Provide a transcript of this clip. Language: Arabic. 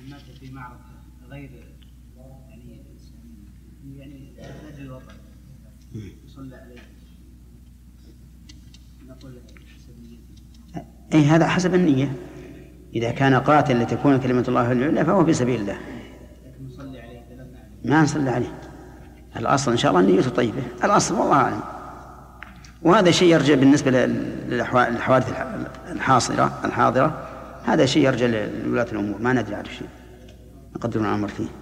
مات في معركة غير يعني أجل الوطن يصلى عليه نقول أي هذا حسب النية. إذا كان قاتل لتكون كلمة الله العليا فهو في سبيل الله، ما نصلي عليه. الأصل إن شاء الله نيته طيبة، الأصل والله أعلم. وهذا شيء يرجع بالنسبة للحوادث الحاضرة، هذا شيء يرجع لولاة الأمور، ما ندري على شيء نقدر الأمر فيه.